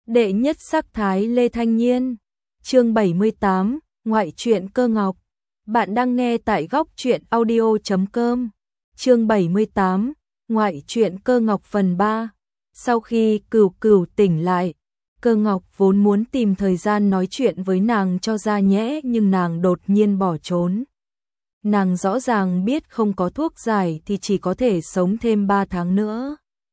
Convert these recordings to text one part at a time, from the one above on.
Đệ nhất sắc thái Lê Thanh Nhiên. Chương 78, ngoại truyện Cơ Ngọc. Bạn đang nghe tại góc truyện audio.com. Chương 78, ngoại truyện Cơ Ngọc phần 3. Sau khi Cửu Cửu tỉnh lại, Cơ Ngọc vốn muốn tìm thời gian nói chuyện với nàng cho ra nhẽ, nhưng nàng đột nhiên bỏ trốn. Nàng rõ ràng biết không có thuốc giải thì chỉ có thể sống thêm 3 tháng nữa.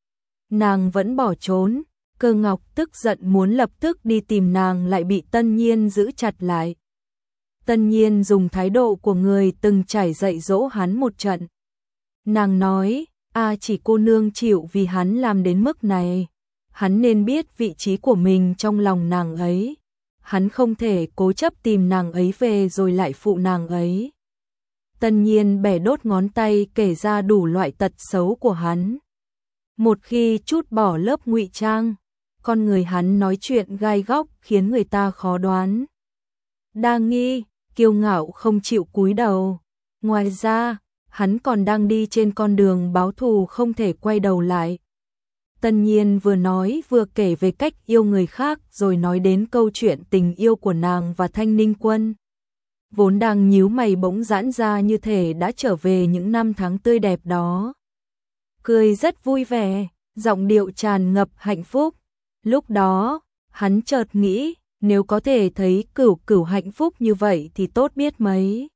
Nàng vẫn bỏ trốn. Cơ Ngọc tức giận muốn lập tức đi tìm nàng, lại bị Tân Nhiên giữ chặt lại. Tân Nhiên dùng thái độ của người từng trải dạy dỗ hắn một trận. Nàng nói, chỉ cô nương chịu vì hắn làm đến mức này. Hắn nên biết vị trí của mình trong lòng nàng ấy. Hắn không thể cố chấp tìm nàng ấy về rồi lại phụ nàng ấy. Tân Nhiên bẻ đốt ngón tay kể ra đủ loại tật xấu của hắn. Một khi trút bỏ lớp ngụy trang, con người hắn nói chuyện gai góc khiến người ta khó đoán. Đa nghi, kiêu ngạo không chịu cúi đầu. Ngoài ra, hắn còn đang đi trên con đường báo thù không thể quay đầu lại. Tân Nhiên vừa nói vừa kể về cách yêu người khác, rồi nói đến câu chuyện tình yêu của nàng và Thanh Ninh Quân. Vốn đang nhíu mày bỗng giãn ra như thể đã trở về những năm tháng tươi đẹp đó. Cười rất vui vẻ, giọng điệu tràn ngập hạnh phúc. Lúc đó, hắn chợt nghĩ, nếu có thể thấy Cửu Cửu hạnh phúc như vậy thì tốt biết mấy.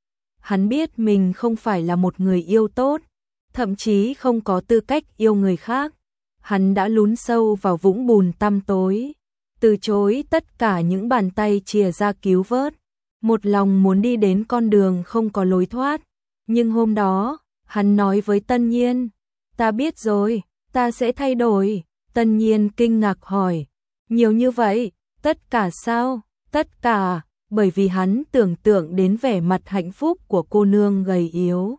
Hắn biết mình không phải là một người yêu tốt, thậm chí không có tư cách yêu người khác. Hắn đã lún sâu vào vũng bùn tăm tối, từ chối tất cả những bàn tay chìa ra cứu vớt, một lòng muốn đi đến con đường không có lối thoát. Nhưng hôm đó, hắn nói với Tân Nhiên, ta biết rồi, ta sẽ thay đổi. Tân Nhiên kinh ngạc hỏi, nhiều như vậy, tất cả sao? Tất cả, bởi vì hắn tưởng tượng đến vẻ mặt hạnh phúc của cô nương gầy yếu,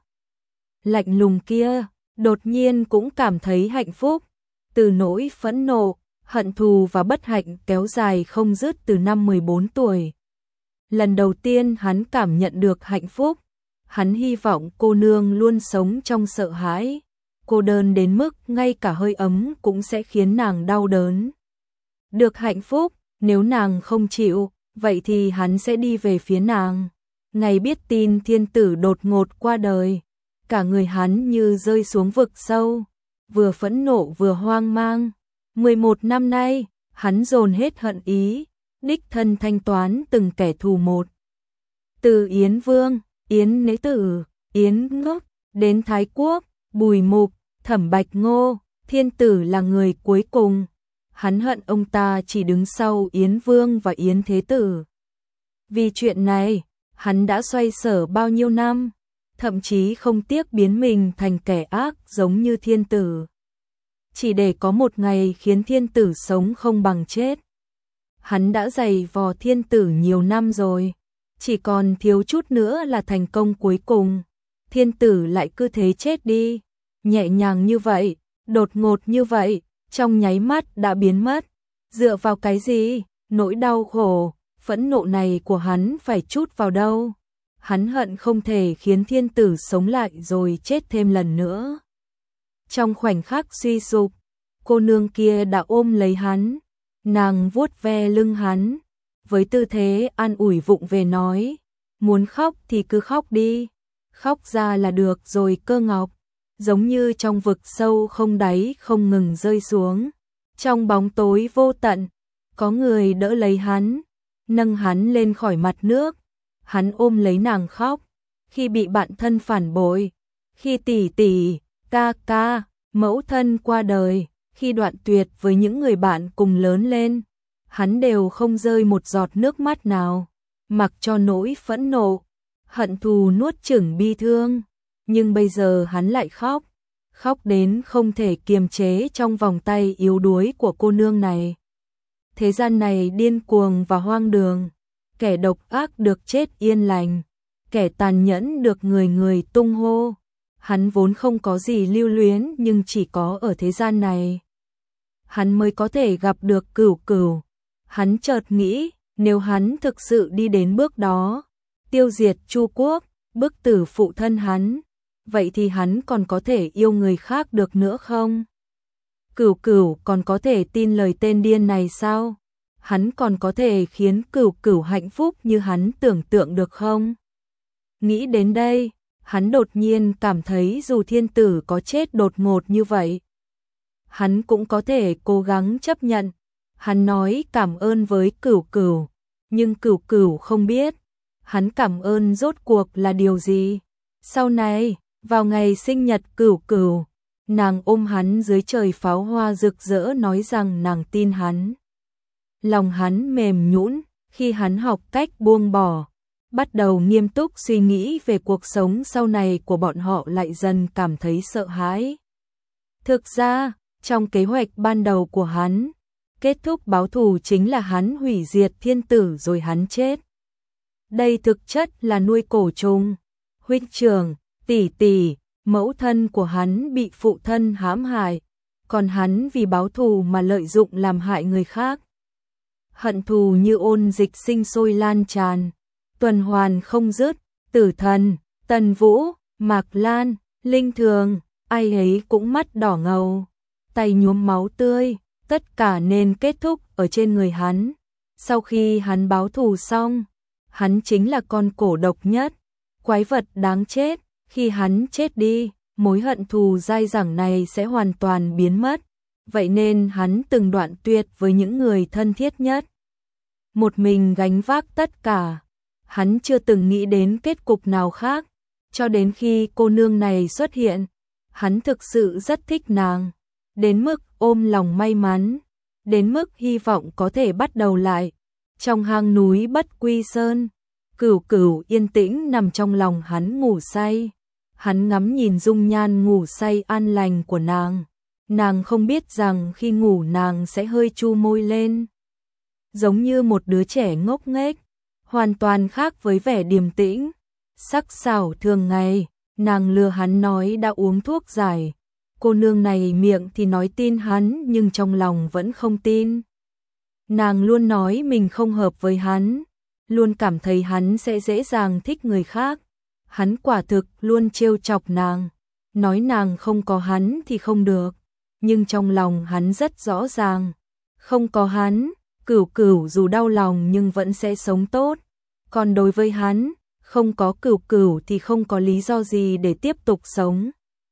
lạnh lùng kia, đột nhiên cũng cảm thấy hạnh phúc. Từ nỗi phẫn nộ, hận thù và bất hạnh kéo dài không dứt từ năm 14 tuổi. Lần đầu tiên hắn cảm nhận được hạnh phúc, hắn hy vọng cô nương luôn sống trong sợ hãi. Cô đơn đến mức ngay cả hơi ấm cũng sẽ khiến nàng đau đớn. Được hạnh phúc, nếu nàng không chịu, vậy thì hắn sẽ đi về phía nàng. Ngày biết tin thiên tử đột ngột qua đời, cả người hắn như rơi xuống vực sâu, vừa phẫn nộ vừa hoang mang. 11 năm nay, hắn dồn hết hận ý, đích thân thanh toán từng kẻ thù một. Từ Yến Vương, Yến Nế Tử, Yến Ngốc, đến Thái Quốc, Bùi Mục, Thẩm Bạch Ngô, thiên tử là người cuối cùng. Hắn hận ông ta chỉ đứng sau Yến Vương và Yến Thế Tử. Vì chuyện này, hắn đã xoay sở bao nhiêu năm, thậm chí không tiếc biến mình thành kẻ ác giống như thiên tử, chỉ để có một ngày khiến thiên tử sống không bằng chết. Hắn đã giày vò thiên tử nhiều năm rồi, chỉ còn thiếu chút nữa là thành công cuối cùng. Thiên tử lại cứ thế chết đi, nhẹ nhàng như vậy, đột ngột như vậy, trong nháy mắt đã biến mất. Dựa vào cái gì? Nỗi đau khổ, phẫn nộ này của hắn phải trút vào đâu? Hắn hận không thể khiến thiên tử sống lại rồi chết thêm lần nữa. Trong khoảnh khắc suy sụp, cô nương kia đã ôm lấy hắn, nàng vuốt ve lưng hắn, với tư thế an ủi vụng về nói, muốn khóc thì cứ khóc đi, khóc ra là được rồi Cơ Ngọc. Giống như trong vực sâu không đáy không ngừng rơi xuống. Trong bóng tối vô tận, có người đỡ lấy hắn, nâng hắn lên khỏi mặt nước. Hắn ôm lấy nàng khóc, khi bị bạn thân phản bội, khi tỷ tỷ, ca ca, mẫu thân qua đời, khi đoạn tuyệt với những người bạn cùng lớn lên. Hắn đều không rơi một giọt nước mắt nào, mặc cho nỗi phẫn nộ, hận thù nuốt chửng bi thương. Nhưng bây giờ hắn lại khóc, khóc đến không thể kiềm chế trong vòng tay yếu đuối của cô nương này. Thế gian này điên cuồng và hoang đường, kẻ độc ác được chết yên lành, kẻ tàn nhẫn được người người tung hô. Hắn vốn không có gì lưu luyến, nhưng chỉ có ở thế gian này hắn mới có thể gặp được Cửu Cửu. Hắn chợt nghĩ, nếu hắn thực sự đi đến bước đó, tiêu diệt Chu Quốc, bức tử phụ thân hắn, vậy thì hắn còn có thể yêu người khác được nữa không? Cửu Cửu còn có thể tin lời tên điên này sao? Hắn còn có thể khiến Cửu Cửu hạnh phúc như hắn tưởng tượng được không? Nghĩ đến đây, hắn đột nhiên cảm thấy dù thiên tử có chết đột ngột như vậy, hắn cũng có thể cố gắng chấp nhận. Hắn nói cảm ơn với Cửu Cửu, nhưng Cửu Cửu không biết, hắn cảm ơn rốt cuộc là điều gì. Sau này, vào ngày sinh nhật Cửu Cửu, nàng ôm hắn dưới trời pháo hoa rực rỡ nói rằng nàng tin hắn. Lòng hắn mềm nhũn khi hắn học cách buông bỏ, bắt đầu nghiêm túc suy nghĩ về cuộc sống sau này của bọn họ, lại dần cảm thấy sợ hãi. Thực ra, trong kế hoạch ban đầu của hắn, kết thúc báo thù chính là hắn hủy diệt thiên tử rồi hắn chết. Đây thực chất là nuôi cổ trùng. Huynh trưởng, tỷ tỷ, mẫu thân của hắn bị phụ thân hãm hại, còn hắn vì báo thù mà lợi dụng làm hại người khác. Hận thù như ôn dịch sinh sôi lan tràn, tuần hoàn không dứt. Tử Thần, Tần Vũ, Mạc Lan, Linh Thường, ai ấy cũng mắt đỏ ngầu, tay nhuốm máu tươi, tất cả nên kết thúc ở trên người hắn. Sau khi hắn báo thù xong, hắn chính là con cổ độc nhất, quái vật đáng chết. Khi hắn chết đi, mối hận thù dai dẳng này sẽ hoàn toàn biến mất. Vậy nên hắn từng đoạn tuyệt với những người thân thiết nhất, một mình gánh vác tất cả. Hắn chưa từng nghĩ đến kết cục nào khác, cho đến khi cô nương này xuất hiện. Hắn thực sự rất thích nàng, đến mức ôm lòng may mắn, đến mức hy vọng có thể bắt đầu lại. Trong hang núi Bất Quy Sơn, Cửu Cửu yên tĩnh nằm trong lòng hắn ngủ say. Hắn ngắm nhìn dung nhan ngủ say an lành của nàng. Nàng không biết rằng khi ngủ nàng sẽ hơi chu môi lên, giống như một đứa trẻ ngốc nghếch, hoàn toàn khác với vẻ điềm tĩnh, sắc sảo thường ngày. Nàng lừa hắn nói đã uống thuốc giải. Cô nương này miệng thì nói tin hắn nhưng trong lòng vẫn không tin. Nàng luôn nói mình không hợp với hắn, luôn cảm thấy hắn sẽ dễ dàng thích người khác. Hắn quả thực luôn trêu chọc nàng, nói nàng không có hắn thì không được. Nhưng trong lòng hắn rất rõ ràng, không có hắn, Cửu Cửu dù đau lòng nhưng vẫn sẽ sống tốt. Còn đối với hắn, không có Cửu Cửu thì không có lý do gì để tiếp tục sống.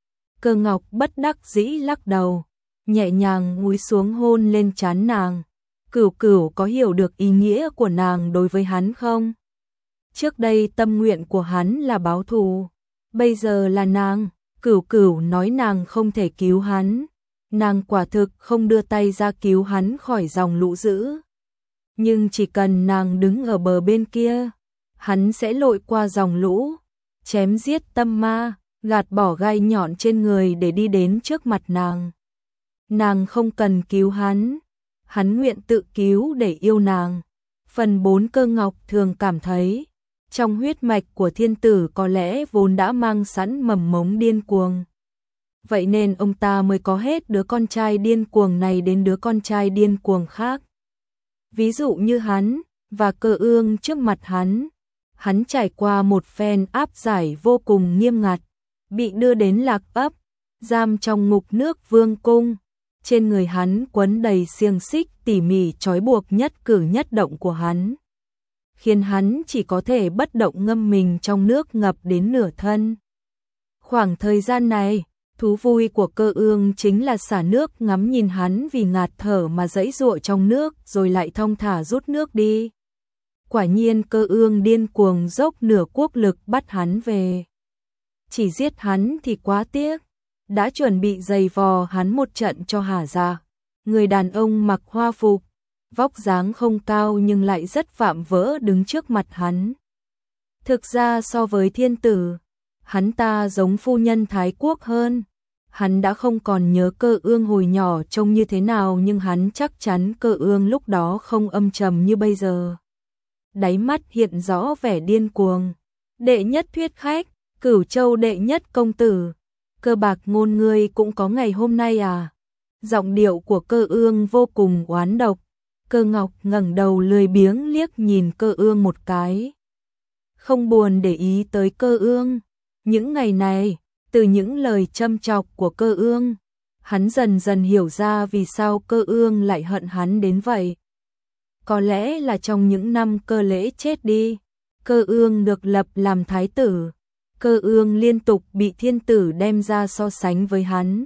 Cơ Ngọc bất đắc dĩ lắc đầu, nhẹ nhàng cúi xuống hôn lên trán nàng. Cửu Cửu có hiểu được ý nghĩa của nàng đối với hắn không? Trước đây tâm nguyện của hắn là báo thù, bây giờ là nàng. Cửu Cửu nói nàng không thể cứu hắn, nàng quả thực không đưa tay ra cứu hắn khỏi dòng lũ dữ. Nhưng chỉ cần nàng đứng ở bờ bên kia, hắn sẽ lội qua dòng lũ, chém giết tâm ma, gạt bỏ gai nhọn trên người để đi đến trước mặt nàng. Nàng không cần cứu hắn, hắn nguyện tự cứu để yêu nàng. Phần 4 Cơ Ngọc thường cảm thấy, trong huyết mạch của thiên tử có lẽ vốn đã mang sẵn mầm mống điên cuồng. Vậy nên ông ta mới có hết đứa con trai điên cuồng này đến đứa con trai điên cuồng khác. Ví dụ như hắn và Cơ Ương trước mặt hắn trải qua một phen áp giải vô cùng nghiêm ngặt, bị đưa đến Lạc Ấp, giam trong ngục nước vương cung. Trên người hắn quấn đầy xiềng xích tỉ mỉ trói buộc nhất cử nhất động của hắn, khiến hắn chỉ có thể bất động ngâm mình trong nước ngập đến nửa thân. Khoảng thời gian này, thú vui của Cơ Ương chính là xả nước ngắm nhìn hắn vì ngạt thở mà giãy giụa trong nước rồi lại thong thả rút nước đi. Quả nhiên Cơ Ương điên cuồng dốc nửa quốc lực bắt hắn về. Chỉ giết hắn thì quá tiếc, đã chuẩn bị giày vò hắn một trận cho hả dạ. Người đàn ông mặc hoa phục, vóc dáng không cao nhưng lại rất vạm vỡ đứng trước mặt hắn. Thực ra so với thiên tử, hắn ta giống phu nhân Thái Quốc hơn. Hắn đã không còn nhớ Cơ Ương hồi nhỏ trông như thế nào, nhưng hắn chắc chắn Cơ Ương lúc đó không âm trầm như bây giờ. Đáy mắt hiện rõ vẻ điên cuồng. Đệ nhất thuyết khách, Cửu Châu đệ nhất công tử, Cơ Bạc Ngôn ngươi cũng có ngày hôm nay à? Giọng điệu của Cơ Ương vô cùng oán độc. Cơ Ngọc ngẩng đầu lười biếng liếc nhìn Cơ Ương một cái, không buồn để ý tới Cơ Ương. Những ngày này, từ những lời châm chọc của Cơ Ương, Hắn dần dần hiểu ra vì sao Cơ Ương lại hận hắn đến vậy. Có lẽ là trong những năm Cơ Lễ chết đi, Cơ Ương được lập làm thái tử. Cơ Ương liên tục bị thiên tử đem ra so sánh với hắn.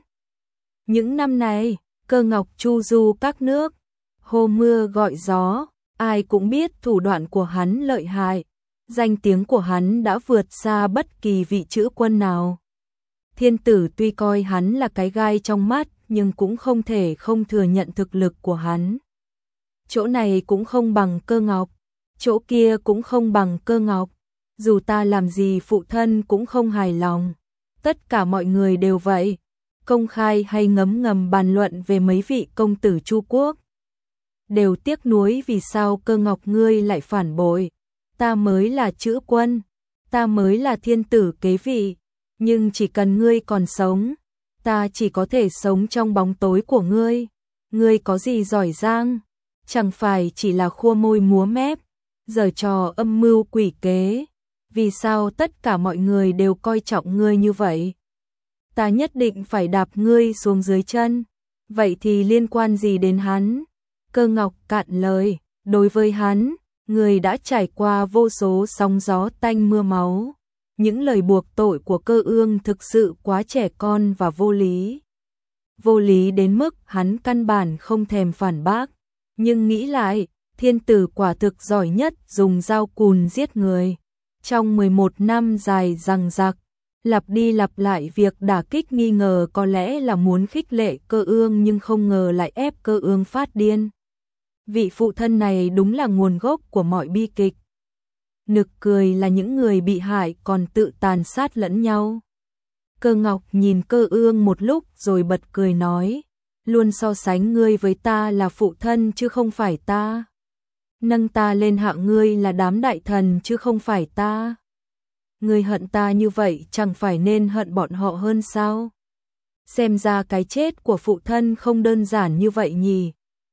Những năm này, Cơ Ngọc chu du các nước, hô mưa gọi gió, ai cũng biết thủ đoạn của hắn lợi hại. Danh tiếng của hắn đã vượt xa bất kỳ vị chữ quân nào. Thiên tử tuy coi hắn là cái gai trong mắt, nhưng cũng không thể không thừa nhận thực lực của hắn. Chỗ này cũng không bằng Cơ Ngọc, chỗ kia cũng không bằng Cơ Ngọc. Dù ta làm gì phụ thân cũng không hài lòng. Tất cả mọi người đều vậy, công khai hay ngấm ngầm bàn luận về mấy vị công tử Chu quốc. Đều tiếc nuối vì sao Cơ Ngọc ngươi lại phản bội. Ta mới là chữ quân, ta mới là thiên tử kế vị, nhưng chỉ cần ngươi còn sống, ta chỉ có thể sống trong bóng tối của ngươi. Ngươi có gì giỏi giang, chẳng phải chỉ là khua môi múa mép, giở trò âm mưu quỷ kế. Vì sao tất cả mọi người đều coi trọng ngươi như vậy? Ta nhất định phải đạp ngươi xuống dưới chân. Vậy thì liên quan gì đến hắn? Cơ Ngọc cạn lời, đối với hắn, người đã trải qua vô số sóng gió tanh mưa máu. Những lời buộc tội của Cơ Ương thực sự quá trẻ con và vô lý. Vô lý đến mức hắn căn bản không thèm phản bác. Nhưng nghĩ lại, thiên tử quả thực giỏi nhất dùng dao cùn giết người. Trong 11 năm dài dằng dặc, lặp đi lặp lại việc đả kích nghi ngờ có lẽ là muốn khích lệ Cơ Ương nhưng không ngờ lại ép Cơ Ương phát điên. Vị phụ thân này đúng là nguồn gốc của mọi bi kịch. Nực cười là những người bị hại còn tự tàn sát lẫn nhau. Cơ Ngọc nhìn Cơ Ương một lúc rồi bật cười nói, luôn so sánh ngươi với ta là phụ thân chứ không phải ta. Nâng ta lên hạng ngươi là đám đại thần chứ không phải ta. Ngươi hận ta như vậy chẳng phải nên hận bọn họ hơn sao? Xem ra cái chết của phụ thân không đơn giản như vậy nhỉ.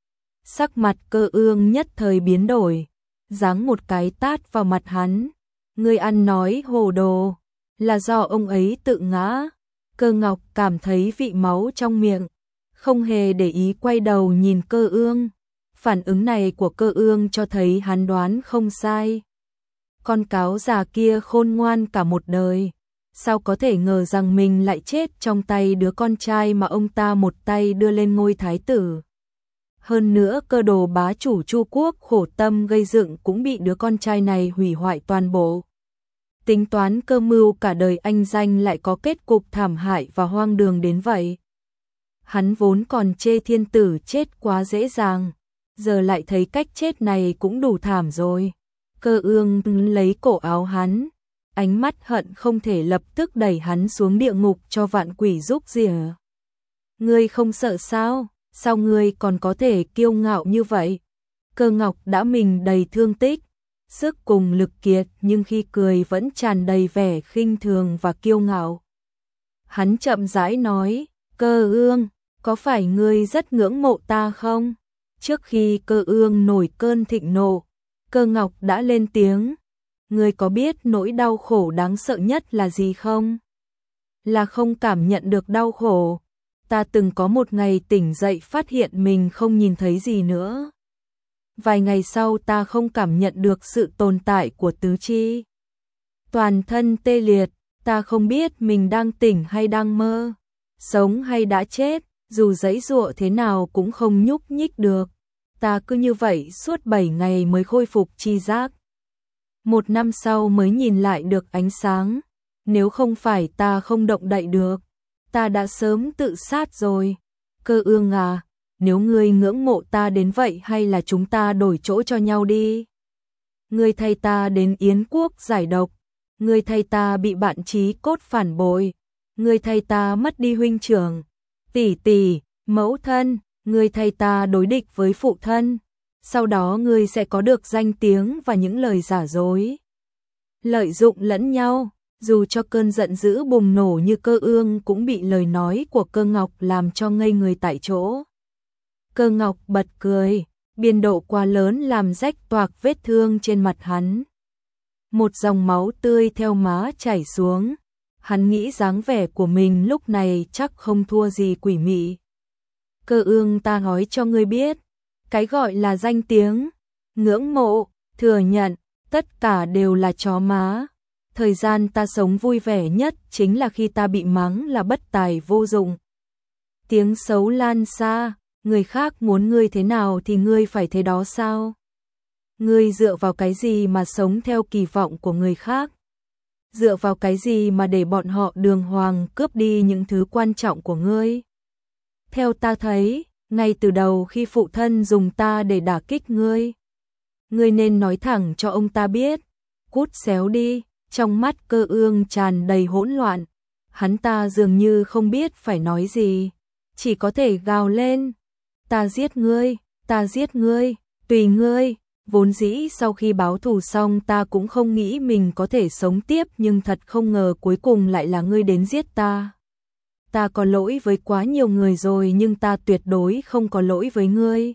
Sắc mặt Cơ Ương nhất thời biến đổi, giáng một cái tát vào mặt hắn. Ngươi ăn nói hồ đồ, là do ông ấy tự ngã. Cơ Ngọc cảm thấy vị máu trong miệng, không hề để ý quay đầu nhìn Cơ Ương. Phản ứng này của Cơ Ương cho thấy hắn đoán không sai. Con cáo già kia khôn ngoan cả một đời, sao có thể ngờ rằng mình lại chết trong tay đứa con trai mà ông ta một tay đưa lên ngôi thái tử. Hơn nữa Cơ đồ bá chủ Chu quốc khổ tâm gây dựng cũng bị đứa con trai này hủy hoại toàn bộ. Tính toán cơ mưu cả đời anh danh lại có kết cục thảm hại và hoang đường đến vậy. Hắn vốn còn chê thiên tử chết quá dễ dàng, giờ lại thấy cách chết này cũng đủ thảm rồi. Cơ Ương lấy cổ áo hắn, ánh mắt hận không thể lập tức đẩy hắn xuống địa ngục cho vạn quỷ rúc rỉa. Ngươi không sợ sao? Sao ngươi còn có thể kiêu ngạo như vậy? Cơ Ngọc đã mình đầy thương tích, sức cùng lực kiệt nhưng khi cười vẫn tràn đầy vẻ khinh thường và kiêu ngạo. Hắn chậm rãi nói, Cơ Ương, có phải ngươi rất ngưỡng mộ ta không? Trước khi Cơ Ương nổi cơn thịnh nộ, Cơ Ngọc đã lên tiếng, ngươi có biết nỗi đau khổ đáng sợ nhất là gì không? Là không cảm nhận được đau khổ. Ta từng có một ngày tỉnh dậy phát hiện mình không nhìn thấy gì nữa. Vài ngày sau ta không cảm nhận được sự tồn tại của tứ chi. Toàn thân tê liệt, ta không biết mình đang tỉnh hay đang mơ, sống hay đã chết, dù giãy giụa thế nào cũng không nhúc nhích được. Ta cứ như vậy suốt 7 ngày mới khôi phục tri giác. 1 năm sau mới nhìn lại được ánh sáng, nếu không phải ta không động đậy được, ta đã sớm tự sát rồi. Cơ Ương à, nếu ngươi ngưỡng mộ ta đến vậy hay là chúng ta đổi chỗ cho nhau đi. Ngươi thay ta đến Yến quốc giải độc, ngươi thay ta bị bạn chí cốt phản bội, ngươi thay ta mất đi huynh trưởng, tỷ tỷ, mẫu thân, ngươi thay ta đối địch với phụ thân. Sau đó ngươi sẽ có được danh tiếng và những lời giả dối, lợi dụng lẫn nhau. Dù cho cơn giận dữ bùng nổ như Cơ Ương cũng bị lời nói của Cơ Ngọc làm cho ngây người tại chỗ. Cơ Ngọc bật cười, biên độ quá lớn làm rách toạc vết thương trên mặt hắn. Một dòng máu tươi theo má chảy xuống, Hắn nghĩ dáng vẻ của mình lúc này chắc không thua gì quỷ mị. Cơ Ương, ta nói cho ngươi biết, cái gọi là danh tiếng, ngưỡng mộ, thừa nhận, tất cả đều là chó má. Thời gian ta sống vui vẻ nhất chính là khi ta bị mắng là bất tài vô dụng. Tiếng xấu lan xa, người khác muốn ngươi thế nào thì ngươi phải thế đó sao? Ngươi dựa vào cái gì mà sống theo kỳ vọng của người khác? Dựa vào cái gì mà để bọn họ đường hoàng cướp đi những thứ quan trọng của ngươi? Theo ta thấy, ngay từ đầu khi phụ thân dùng ta để đả kích ngươi, ngươi nên nói thẳng cho ông ta biết, cút xéo đi. Trong mắt Cơ Ương tràn đầy hỗn loạn, hắn ta dường như không biết phải nói gì, chỉ có thể gào lên, ta giết ngươi, tùy ngươi. Vốn dĩ sau khi báo thù xong ta cũng không nghĩ mình có thể sống tiếp, nhưng thật không ngờ cuối cùng lại là ngươi đến giết ta. Ta có lỗi với quá nhiều người rồi nhưng ta tuyệt đối không có lỗi với ngươi.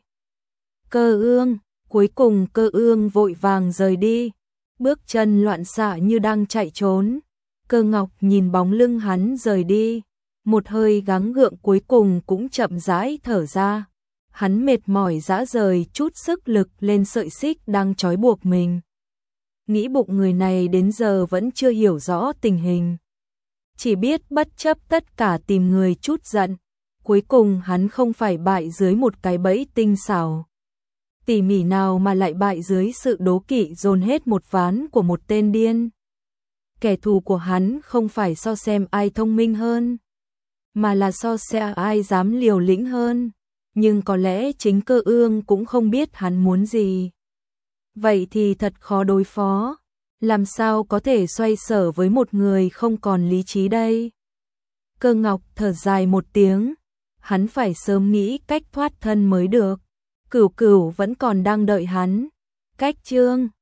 Cơ Ương, cuối cùng Cơ Ương vội vàng rời đi, bước chân loạn xạ như đang chạy trốn. Cơ Ngọc nhìn bóng lưng hắn rời đi, một hơi gắng gượng cuối cùng cũng chậm rãi thở ra. Hắn mệt mỏi rã rời chút sức lực lên sợi xích đang trói buộc mình. Nghĩ bụng người này đến giờ vẫn chưa hiểu rõ tình hình, chỉ biết bất chấp tất cả tìm người chút giận. Cuối cùng hắn không phải bại dưới một cái bẫy tinh xảo tỉ mỉ nào mà lại bại dưới sự đố kỵ dồn hết một ván của một tên điên. Kẻ thù của hắn không phải so xem ai thông minh hơn, mà là so xem ai dám liều lĩnh hơn. Nhưng có lẽ chính Cơ Ương cũng không biết hắn muốn gì. Vậy thì thật khó đối phó. Làm sao có thể xoay sở với một người không còn lý trí đây? Cơ Ngọc thở dài một tiếng. Hắn phải sớm nghĩ cách thoát thân mới được. Cửu Cửu vẫn còn đang đợi hắn. Cách chương